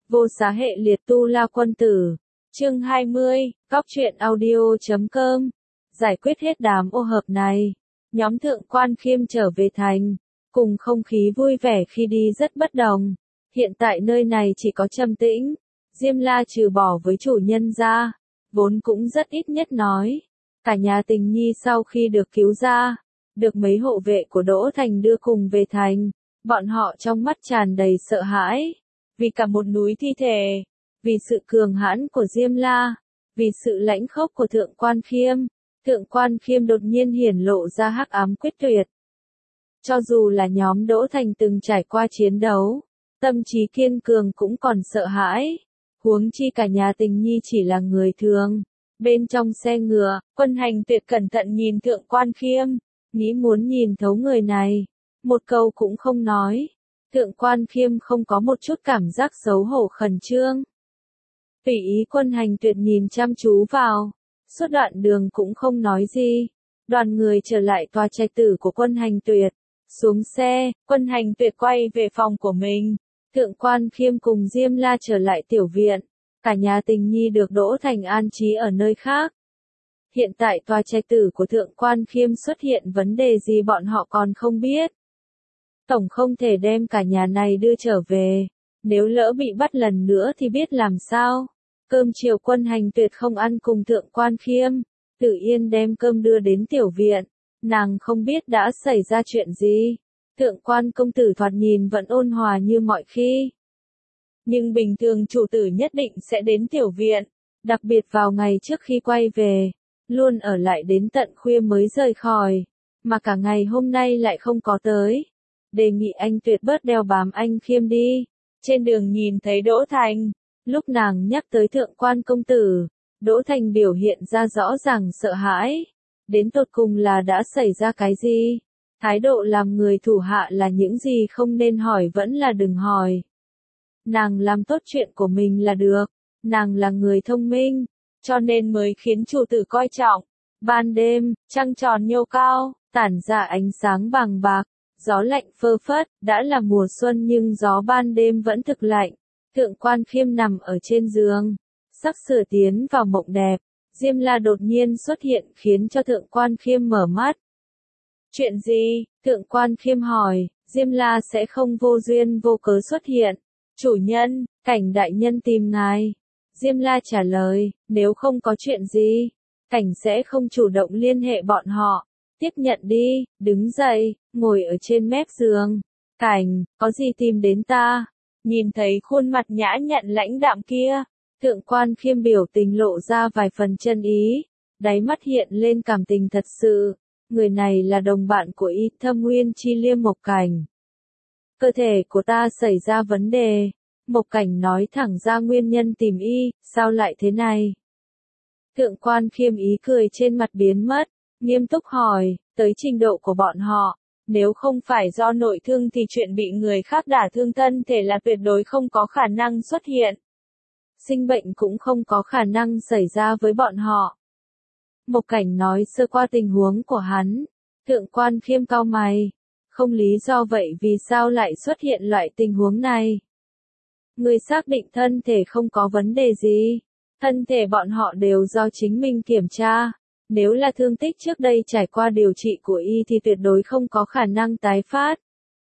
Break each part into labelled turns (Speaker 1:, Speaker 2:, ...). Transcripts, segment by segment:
Speaker 1: Vô Xá Hệ Liệt Tu La Quân Tử. Chương 20, Góc truyện audio.com. Giải quyết hết đám ô hợp này, nhóm Thượng Quan Khiêm trở về thành, cùng không khí vui vẻ khi đi rất bất đồng. Hiện tại nơi này chỉ có trầm tĩnh, Diêm La trừ bỏ với chủ nhân ra, vốn cũng rất ít nhất nói. Cả nhà Tình Nhi sau khi được cứu ra, được mấy hộ vệ của Đỗ Thành đưa cùng về thành, bọn họ trong mắt tràn đầy sợ hãi, vì cả một núi thi thể, vì sự cường hãn của Diêm La, vì sự lãnh khốc của Thượng Quan Khiêm. Thượng Quan Khiêm đột nhiên hiển lộ ra hắc ám quyết tuyệt. Cho dù là nhóm Đỗ Thành từng trải qua chiến đấu, tâm trí kiên cường cũng còn sợ hãi, huống chi cả nhà Tình Nhi chỉ là người thường. Bên trong xe ngựa, Quân Hành Tuyệt cẩn thận nhìn Thượng Quan Khiêm, nghĩ muốn nhìn thấu người này, một câu cũng không nói. Thượng Quan Khiêm không có một chút cảm giác xấu hổ khẩn trương. Tùy ý Quân Hành Tuyệt nhìn chăm chú vào, suốt đoạn đường cũng không nói gì. Đoàn người trở lại tòa trạch tử của Quân Hành Tuyệt, xuống xe, Quân Hành Tuyệt quay về phòng của mình. Thượng Quan Khiêm cùng Diêm La trở lại tiểu viện, cả nhà Tình Nhi được Đỗ Thành an trí ở nơi khác. Hiện tại tòa trạch tử của Thượng Quan Khiêm xuất hiện vấn đề gì bọn họ còn không biết. Tổng không thể đem cả nhà này đưa trở về, nếu lỡ bị bắt lần nữa thì biết làm sao. Cơm chiều Quân Hành Tuyệt không ăn cùng Thượng Quan Khiêm, Tử Yên đem cơm đưa đến tiểu viện, nàng không biết đã xảy ra chuyện gì. Thượng Quan công tử thoạt nhìn vẫn ôn hòa như mọi khi. Nhưng bình thường chủ tử nhất định sẽ đến tiểu viện, đặc biệt vào ngày trước khi quay về, luôn ở lại đến tận khuya mới rời khỏi, mà cả ngày hôm nay lại không có tới. Đề nghị anh Tuyệt bớt đeo bám anh Khiêm đi. Trên đường nhìn thấy Đỗ Thành, lúc nàng nhắc tới Thượng Quan công tử, Đỗ Thành biểu hiện ra rõ ràng sợ hãi. Đến tột cùng là đã xảy ra cái gì? Thái độ làm người thủ hạ là những gì không nên hỏi vẫn là đừng hỏi. Nàng làm tốt chuyện của mình là được, nàng là người thông minh, cho nên mới khiến chủ tử coi trọng. Ban đêm, trăng tròn nhô cao, tản ra ánh sáng vàng bạc, gió lạnh phơ phất, đã là mùa xuân nhưng gió ban đêm vẫn thực lạnh. Thượng Quan Khiêm nằm ở trên giường, sắp sửa tiến vào mộng đẹp. Diêm La đột nhiên xuất hiện khiến cho Thượng Quan Khiêm mở mắt. Chuyện gì? Thượng Quan Khiêm hỏi. Diêm La sẽ không vô duyên vô cớ xuất hiện. Chủ nhân, Cảnh đại nhân tìm ngài. Diêm La trả lời, nếu không có chuyện gì, Cảnh sẽ không chủ động liên hệ bọn họ. Tiếp nhận đi, đứng dậy, ngồi ở trên mép giường. Cảnh, có gì tìm đến ta? Nhìn thấy khuôn mặt nhã nhặn lãnh đạm kia, Thượng Quan Khiêm biểu tình lộ ra vài phần chân ý, đáy mắt hiện lên cảm tình thật sự. Người này là đồng bạn của y, Thâm Nguyên Chi Liêm Mộc Cảnh. Cơ thể của ta xảy ra vấn đề. Mộc Cảnh nói thẳng ra nguyên nhân tìm y, sao lại thế này? Thượng Quan Khiêm ý cười trên mặt biến mất, nghiêm túc hỏi, tới trình độ của bọn họ, nếu không phải do nội thương thì chuyện bị người khác đả thương thân thể là tuyệt đối không có khả năng xuất hiện. Sinh bệnh cũng không có khả năng xảy ra với bọn họ. Mộc Cảnh nói sơ qua tình huống của hắn. Thượng Quan Khiêm cau mày. Không lý do vậy vì sao lại xuất hiện loại tình huống này? Người xác định thân thể không có vấn đề gì. Thân thể bọn họ đều do chính mình kiểm tra. Nếu là thương tích trước đây trải qua điều trị của y thì tuyệt đối không có khả năng tái phát.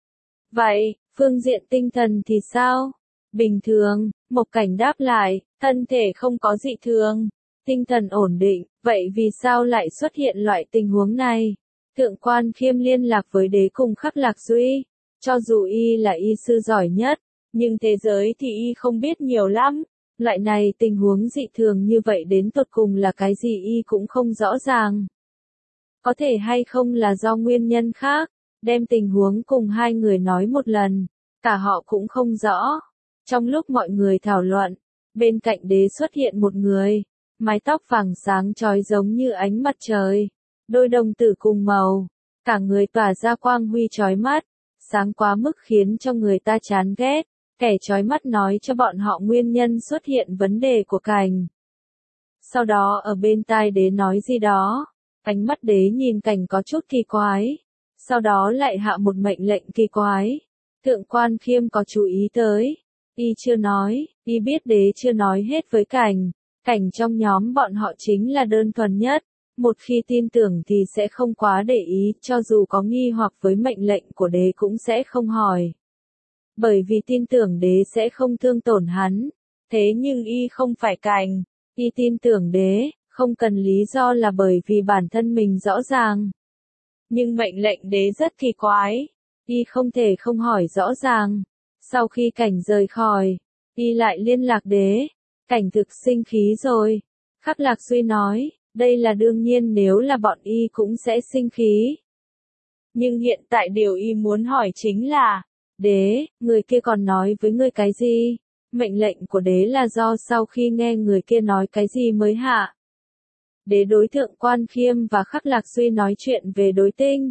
Speaker 1: Vậy, phương diện tinh thần thì sao? Bình thường, Mộc Cảnh đáp lại, thân thể không có dị thường, tinh thần ổn định, vậy vì sao lại xuất hiện loại tình huống này? Thượng Quan Khiêm liên lạc với đế cùng Khắc Lạc Duy, cho dù y là y sư giỏi nhất, nhưng thế giới thì y không biết nhiều lắm, loại này tình huống dị thường như vậy đến tột cùng là cái gì y cũng không rõ ràng. Có thể hay không là do nguyên nhân khác, đem tình huống cùng hai người nói một lần, cả họ cũng không rõ. Trong lúc mọi người thảo luận, bên cạnh đế xuất hiện một người, mái tóc vàng sáng chói giống như ánh mặt trời, đôi đồng tử cùng màu, cả người tỏa ra quang huy chói mắt, sáng quá mức khiến cho người ta chán ghét, kẻ chói mắt nói cho bọn họ nguyên nhân xuất hiện vấn đề của Cảnh. Sau đó ở bên tai đế nói gì đó, ánh mắt đế nhìn Cảnh có chút kỳ quái, sau đó lại hạ một mệnh lệnh kỳ quái. Thượng Quan Khiêm có chú ý tới, Y chưa nói, y biết đế chưa nói hết với Cảnh. Cảnh trong nhóm bọn họ chính là đơn thuần nhất. Một khi tin tưởng thì sẽ không quá để ý, cho dù có nghi hoặc với mệnh lệnh của đế cũng sẽ không hỏi. Bởi vì tin tưởng đế sẽ không thương tổn hắn. Thế nhưng y không phải Cảnh. Y tin tưởng đế, không cần lý do là bởi vì bản thân mình rõ ràng. Nhưng mệnh lệnh đế rất kỳ quái. Y không thể không hỏi rõ ràng. Sau khi Cảnh rời khỏi, y lại liên lạc đế. Cảnh thực sinh khí rồi. Khắc Lạc Duy nói, đây là đương nhiên, nếu là bọn y cũng sẽ sinh khí. Nhưng hiện tại điều y muốn hỏi chính là, đế, người kia còn nói với ngươi cái gì? Mệnh lệnh của đế là do sau khi nghe người kia nói cái gì mới hạ. Đế đối Thượng Quan Khiêm và Khắc Lạc Duy nói chuyện về đối tinh.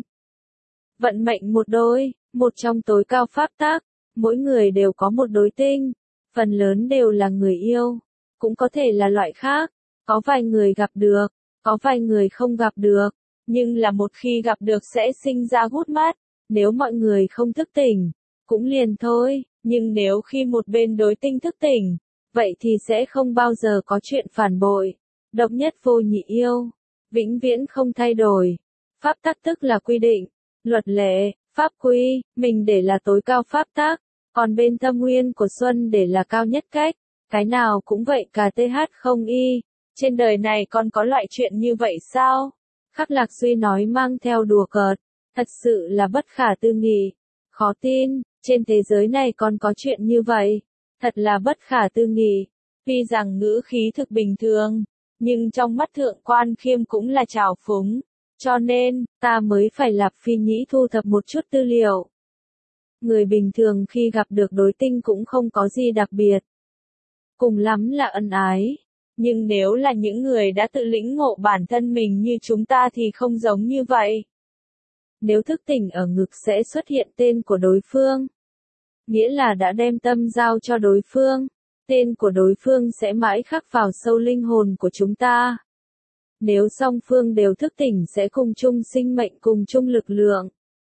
Speaker 1: Vận mệnh một đôi, một trong tối cao pháp tắc, mỗi người đều có một đối tinh, phần lớn đều là người yêu, cũng có thể là loại khác, có vài người gặp được, có vài người không gặp được, nhưng là một khi gặp được sẽ sinh ra hút mắt, nếu mọi người không thức tỉnh, cũng liền thôi, nhưng nếu khi một bên đối tinh thức tỉnh, vậy thì sẽ không bao giờ có chuyện phản bội, độc nhất vô nhị yêu, vĩnh viễn không thay đổi. Pháp tắc tức là quy định, luật lệ, pháp quy, mình để là tối cao pháp tắc, còn bên thâm nguyên của Xuân để là cao nhất cách, cái nào cũng vậy cả TH không y. Trên đời này còn có loại chuyện như vậy sao? Khắc Lạc Duy nói mang theo đùa cợt, thật sự là bất khả tư nghị, khó tin, trên thế giới này còn có chuyện như vậy, thật là bất khả tư nghị. Tuy rằng ngữ khí thực bình thường, nhưng trong mắt Thượng Quan Khiêm cũng là trào phúng, cho nên, ta mới phải Lạp Phi Nhĩ thu thập một chút tư liệu. Người bình thường khi gặp được đối tinh cũng không có gì đặc biệt. Cùng lắm là ân ái. Nhưng nếu là những người đã tự lĩnh ngộ bản thân mình như chúng ta thì không giống như vậy. Nếu thức tỉnh ở ngực sẽ xuất hiện tên của đối phương. Nghĩa là đã đem tâm giao cho đối phương. Tên của đối phương sẽ mãi khắc vào sâu linh hồn của chúng ta. Nếu song phương đều thức tỉnh sẽ cùng chung sinh mệnh, cùng chung lực lượng.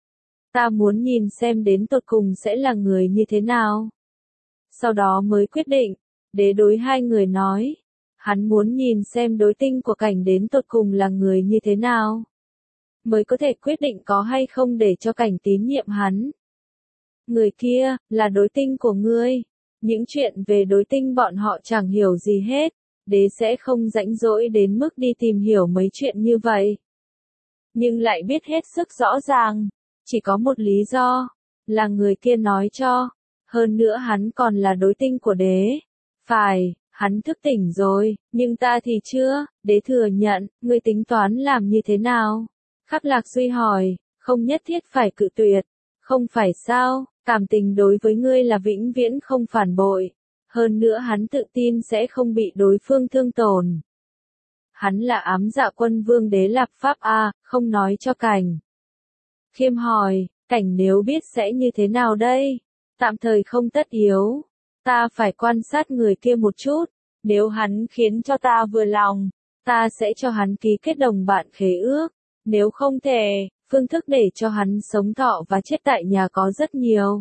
Speaker 1: Ta muốn nhìn xem đến tột cùng sẽ là người như thế nào. Sau đó mới quyết định, đế đối hai người nói. Hắn muốn nhìn xem đối tinh của Cảnh đến tột cùng là người như thế nào. Mới có thể quyết định có hay không để cho Cảnh tín nhiệm hắn. Người kia, là đối tinh của ngươi. Những chuyện về đối tinh bọn họ chẳng hiểu gì hết. Đế sẽ không rãnh rỗi đến mức đi tìm hiểu mấy chuyện như vậy. Nhưng lại biết hết sức rõ ràng. Chỉ có một lý do. Là người kia nói cho. Hơn nữa hắn còn là đối tinh của đế. Phải. Hắn thức tỉnh rồi, nhưng ta thì chưa, đế thừa nhận, ngươi tính toán làm như thế nào? Khắc Lạc Duy hỏi, không nhất thiết phải cự tuyệt, không phải sao, cảm tình đối với ngươi là vĩnh viễn không phản bội, hơn nữa hắn tự tin sẽ không bị đối phương thương tổn. Hắn là ám dạ quân vương đế Lạp Pháp A, không nói cho Cảnh. Khiêm hỏi, Cảnh nếu biết sẽ như thế nào đây? Tạm thời không tất yếu. Ta phải quan sát người kia một chút, nếu hắn khiến cho ta vừa lòng, ta sẽ cho hắn ký kết đồng bạn khế ước, nếu không thể, phương thức để cho hắn sống thọ và chết tại nhà có rất nhiều.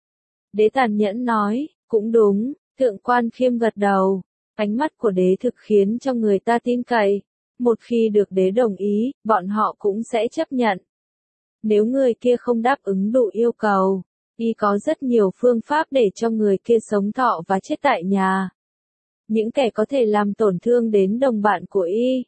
Speaker 1: Đế tàn nhẫn nói, cũng đúng, Thượng Quan Khiêm gật đầu, ánh mắt của đế thực khiến cho người ta tin cậy, một khi được đế đồng ý, bọn họ cũng sẽ chấp nhận. Nếu người kia không đáp ứng đủ yêu cầu, y có rất nhiều phương pháp để cho người kia sống thọ và chết tại nhà. Những kẻ có thể làm tổn thương đến đồng bạn của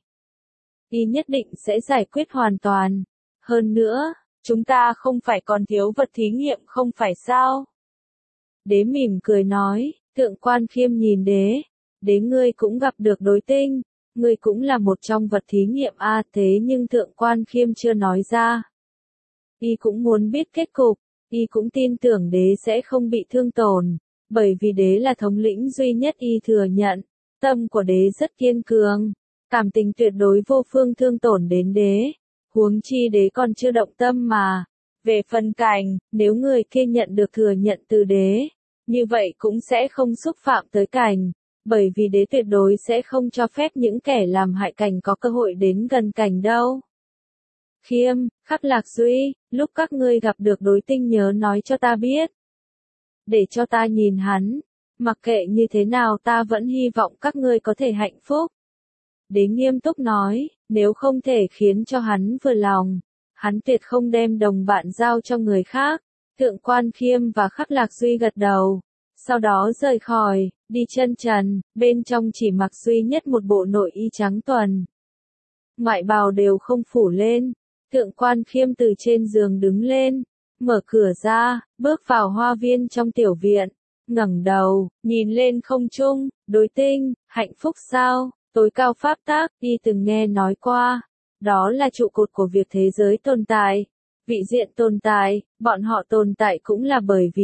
Speaker 1: y nhất định sẽ giải quyết hoàn toàn. Hơn nữa, chúng ta không phải còn thiếu vật thí nghiệm không phải sao? Đế mỉm cười nói, Thượng Quan Khiêm nhìn đế, đế ngươi cũng gặp được đối tinh, ngươi cũng là một trong vật thí nghiệm a, thế nhưng Thượng Quan Khiêm chưa nói ra. Y cũng muốn biết kết cục. Y cũng tin tưởng đế sẽ không bị thương tổn, bởi vì đế là thống lĩnh duy nhất y thừa nhận, tâm của đế rất kiên cường, cảm tình tuyệt đối vô phương thương tổn đến đế, huống chi đế còn chưa động tâm mà. Về phần Cảnh, nếu người kia nhận được thừa nhận từ đế, như vậy cũng sẽ không xúc phạm tới Cảnh, bởi vì đế tuyệt đối sẽ không cho phép những kẻ làm hại Cảnh có cơ hội đến gần Cảnh đâu. Khiêm, Khắc Lạc Duy, lúc các ngươi gặp được đối tinh nhớ nói cho ta biết. Để cho ta nhìn hắn, mặc kệ như thế nào ta vẫn hy vọng các ngươi có thể hạnh phúc. Đế nghiêm túc nói, nếu không thể khiến cho hắn vừa lòng, hắn tuyệt không đem đồng bạn giao cho người khác. Thượng Quan Khiêm và Khắc Lạc Duy gật đầu, sau đó rời khỏi, đi chân trần, bên trong chỉ mặc duy nhất một bộ nội y trắng tuần. Ngoại bào đều không phủ lên, Thượng Quan Khiêm từ trên giường đứng lên, mở cửa ra, bước vào hoa viên trong tiểu viện, ngẩng đầu, nhìn lên không trung, đối tinh, hạnh phúc sao, tối cao pháp tác, y từng nghe nói qua, đó là trụ cột của việc thế giới tồn tại. Vị diện tồn tại, bọn họ tồn tại cũng là bởi vì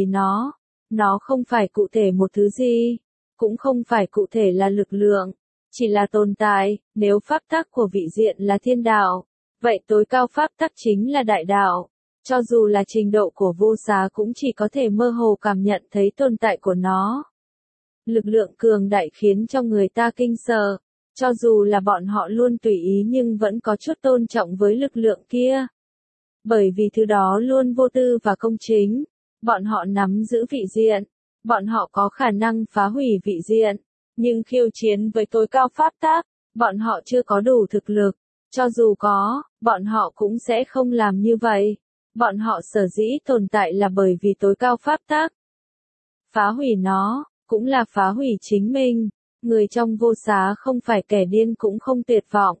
Speaker 1: nó không phải cụ thể một thứ gì, cũng không phải cụ thể là lực lượng, chỉ là tồn tại. Nếu pháp tắc của vị diện là thiên đạo, vậy tối cao pháp tắc chính là đại đạo. Cho dù là trình độ của vô giá cũng chỉ có thể mơ hồ cảm nhận thấy tồn tại của nó. Lực lượng cường đại khiến cho người ta kinh sợ, cho dù là bọn họ luôn tùy ý nhưng vẫn có chút tôn trọng với lực lượng kia. Bởi vì thứ đó luôn vô tư và công chính, bọn họ nắm giữ vị diện, bọn họ có khả năng phá hủy vị diện, nhưng khiêu chiến với tối cao pháp tắc, bọn họ chưa có đủ thực lực, cho dù có, bọn họ cũng sẽ không làm như vậy. Bọn họ sở dĩ tồn tại là bởi vì tối cao pháp tắc. Phá hủy nó, cũng là phá hủy chính mình, người trong vô xá không phải kẻ điên cũng không tuyệt vọng.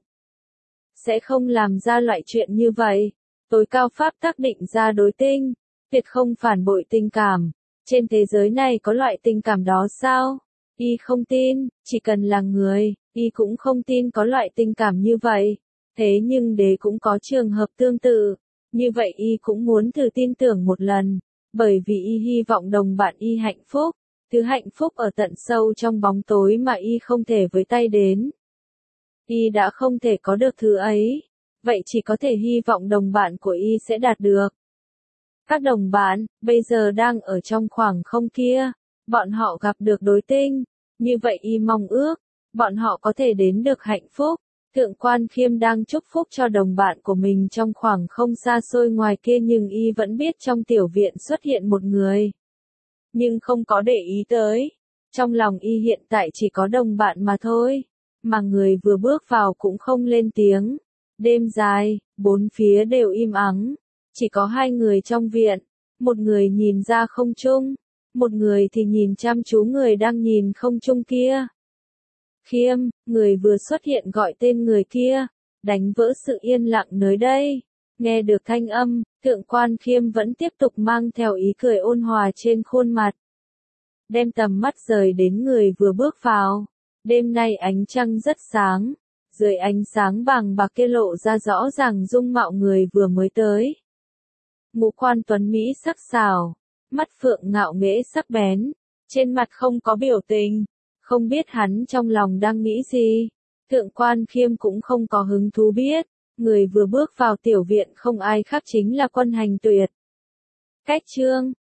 Speaker 1: Sẽ không làm ra loại chuyện như vậy. Tối cao pháp tắc định ra đối tinh, tuyệt không phản bội tình cảm. Trên thế giới này có loại tình cảm đó sao? Y không tin, chỉ cần là người, Y cũng không tin có loại tình cảm như vậy. Thế nhưng đế cũng có trường hợp tương tự. Như vậy Y cũng muốn thử tin tưởng một lần, bởi vì Y hy vọng đồng bạn Y hạnh phúc. Thứ hạnh phúc ở tận sâu trong bóng tối mà Y không thể với tay đến. Y đã không thể có được thứ ấy. Vậy chỉ có thể hy vọng đồng bạn của Y sẽ đạt được. Các đồng bạn, bây giờ đang ở trong khoảng không kia, bọn họ gặp được đối tinh, như vậy Y mong ước, bọn họ có thể đến được hạnh phúc. Thượng Quan Khiêm đang chúc phúc cho đồng bạn của mình trong khoảng không xa xôi ngoài kia nhưng Y vẫn biết trong tiểu viện xuất hiện một người. Nhưng không có để ý tới, trong lòng Y hiện tại chỉ có đồng bạn mà thôi, mà người vừa bước vào cũng không lên tiếng. Đêm dài, bốn phía đều im ắng, chỉ có hai người trong viện, một người nhìn ra không trung, một người thì nhìn chăm chú người đang nhìn không trung kia. Khiêm, người vừa xuất hiện gọi tên người kia, đánh vỡ sự yên lặng nơi đây. Nghe được thanh âm, Thượng Quan Khiêm vẫn tiếp tục mang theo ý cười ôn hòa trên khuôn mặt. Đem tầm mắt rời đến người vừa bước vào. Đêm nay ánh trăng rất sáng. Dưới ánh sáng vàng bạc kia lộ ra rõ ràng dung mạo người vừa mới tới. Ngũ quan tuấn Mỹ sắc sảo, mắt phượng ngạo nghễ sắc bén, trên mặt không có biểu tình, không biết hắn trong lòng đang nghĩ gì. Thượng Quan Khiêm cũng không có hứng thú biết, người vừa bước vào tiểu viện không ai khác chính là Quân Hành Tuyệt. Cách chương